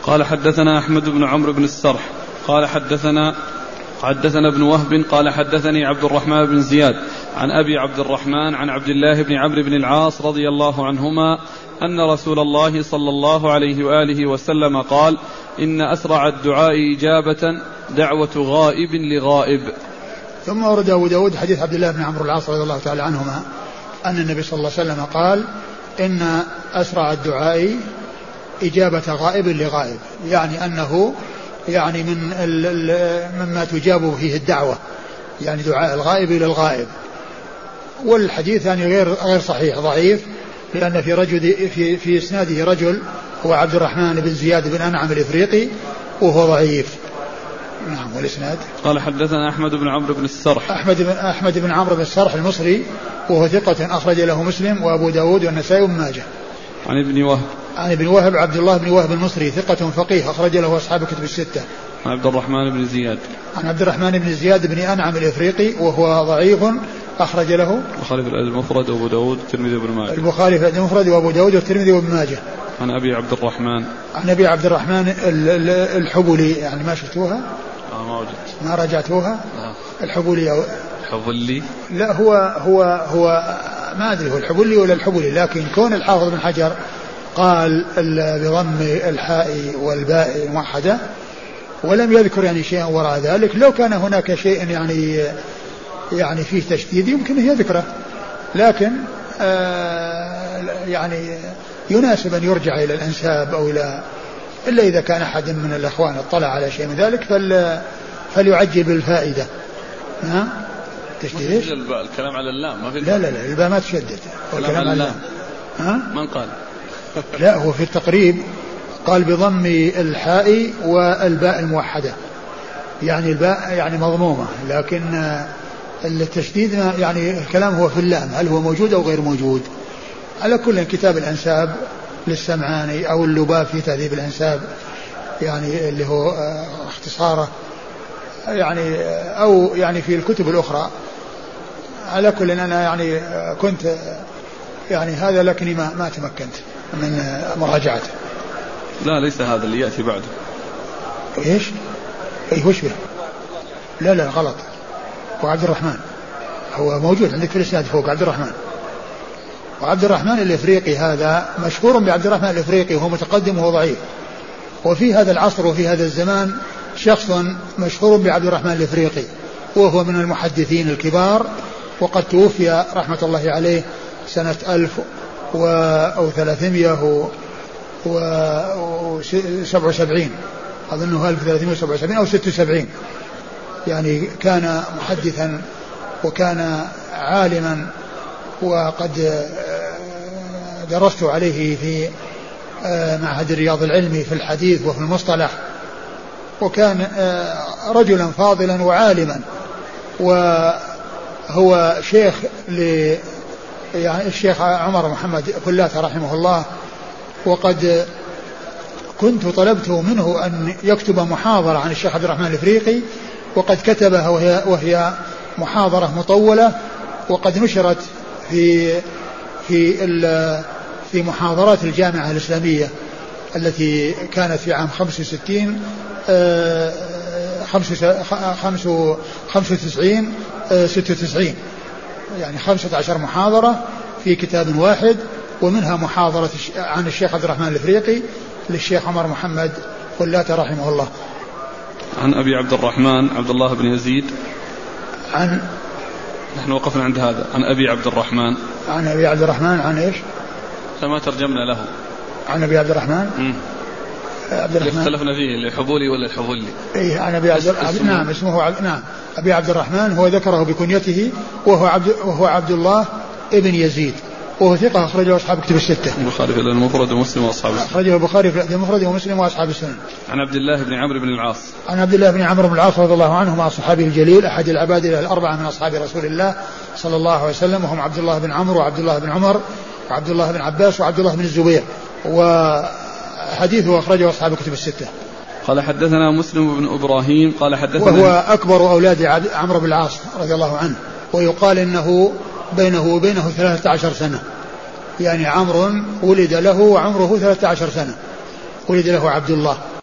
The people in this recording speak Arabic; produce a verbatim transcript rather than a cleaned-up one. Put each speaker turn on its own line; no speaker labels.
قال حدثنا أحمد بن عمرو بن السرح قال حدثنا حدثنا ابن وهب قال حدثني عبد الرحمن بن زياد عن أبي عبد الرحمن عن عبد الله بن عمرو بن العاص رضي الله عنهما أن رسول الله صلى الله عليه وآله وسلم قال: إن أسرع الدعاء إجابة دعوة غائب لغائب.
ثم ورد أبو داود حديث عبد الله بن عمرو بن العاص رضي الله تعالى عنهما أن النبي صلى الله عليه وسلم قال: إن أسرع الدعاء إجابة غائب لغائب، يعني أنه يعني من مما تجاب فيه الدعوة، يعني دعاء الغائب إلى الغائب. والحديث يعني غير غير صحيح، ضعيف، لأن في رجل في في إسناده رجل هو عبد الرحمن بن زياد بن أنعم الإفريقي وهو ضعيف. نعم. والإسناد
قال حدثنا أحمد بن عمرو بن السرح
أحمد بن أحمد بن عمرو بن السرح المصري وهو ثقة أخرج له مسلم وأبو داود والنسائي وابن ماجه.
عن ابن وهب
عن ابن وهب عبد الله بن وهب المصري ثقة فقيه أخرج له أصحاب الكتب الستة.
عن عبد الرحمن بن زياد
عن عبد الرحمن بن زياد بن أنعم الإفريقي وهو ضعيف أخرج له
البخاري في المفرد وأبو داود والترمذي وابن ماجه.
البخاري في المفرد وأبو داود والترمذي وابن ماجه.
عن أبي عبد الرحمن
عن أبي عبد الرحمن الحبلي، يعني ما شفتوها؟
آه ما وجدت،
ما رجعتوها؟ آه. الحبلي أو
الحبلي؟
لا، هو هو هو ما أدري هو الحبلي ولا الحبلي، لكن كون الحافظ بن حجر قال بضم الحاء والباء موحدة ولم يذكر يعني شيئا وراء ذلك. لو كان هناك شيء يعني يعني فيه تشديد يمكن أن يذكره، لكن آه يعني يناسب أن يرجع إلى الأنساب أو إلى إلا إذا كان أحد من الأخوان اطلع على شيء من ذلك فل فليعجل بالفائدة. ها تشديد
الكلام على اللام ما في.
لا لا لا الباء ما تشدد،
الكلام على اللام. ها من قال؟
لا، هو في التقريب قال بضم الحاء والباء الموحدة، يعني الباء يعني مضمومة، لكن التشديد يعني الكلام هو في اللام، هل هو موجود أو غير موجود. على كل كتاب الأنساب للسمعاني أو اللباب في تهذيب الأنساب يعني اللي هو اختصاره يعني أو يعني في الكتب الأخرى. على كل أنا يعني كنت يعني هذا لكني ما ما تمكنت من مراجعته.
لا ليس هذا اللي يأتي بعده.
إيش؟ أي وش به؟ لا لا غلط، هو عبد الرحمن، هو موجود عندك في الإسناد فوق عبد الرحمن. وعبد الرحمن الإفريقي هذا مشهور بعبد الرحمن الإفريقي وهو متقدم وهو ضعيف. وفي هذا العصر وفي هذا الزمان شخص مشهور بعبد الرحمن الإفريقي وهو من المحدثين الكبار، وقد توفي رحمة الله عليه سنة ألف أو ثلاثمائة وسبعة وسبعين، أظنه ألف وثلاثمائة وسبعة وسبعين أو ستة وسبعين. يعني كان محدثا وكان عالما، وقد درست عليه في معهد الرياض العلمي في الحديث وفي المصطلح، وكان رجلا فاضلا وعالما، وهو شيخ ل يعني الشيخ عمر محمد كلاته رحمه الله. وقد كنت طلبت منه أن يكتب محاضرة عن الشيخ عبد الرحمن الإفريقي، وقد كتبها وهي, وهي محاضرة مطولة، وقد نشرت في في في محاضرات الجامعة الإسلامية التي كانت في عام خمسة وستين خمسة وتسعين ستة وتسعين، يعني خمسة عشر محاضرة في كتاب واحد، ومنها محاضرة عن الشيخ عبد الرحمن الإفريقي للشيخ عمر محمد كلاته رحمه الله.
عن أبي عبد الرحمن عبد الله بن يزيد
عن
نحن وقفنا عند هذا. عن أبي عبد الرحمن
عن أبي عبد الرحمن عن إيش؟
فما ترجمنا له.
عن أبي عبد الرحمن م.
عبد الرحمن اختلفنا فيه الحبولي ولا الحبولي.
إيه عن أبي عبد الرحمن. نعم اسمه عبد... نعم أبي عبد الرحمن، هو ذكره بكنيته وهو عبد وهو عبد الله ابن يزيد، وهو ثقة أخرجه أصحاب كتب الستة.
البخاري في المفرد ومسلم وأصحاب السنن.
أخرجه البخاري في المفرد ومسلم وأصحاب السنن.
عن عبد الله بن عمرو بن العاص
عن عبد الله بن عمرو بن العاص رضي الله عنه مع الصحابي الجليل أحد العباد الأربعة من أصحاب رسول الله صلى الله عليه وسلم، وهم عبد الله بن عمرو وعبد الله بن عمر وعبد الله بن عباس وعبد الله بن الزبير، وحديثه أخرجه أصحاب كتب الستة.
قال حدثنا مسلم بن إبراهيم قال حدثنا
وهو أكبر أولاد عمرو بن العاص رضي الله عنه، ويقال إنه بينه وبينه ثلاثة عشر سنة، يعني عمرو ولد له وعمره ثلاثة عشر سنة، ولد له عبد الله.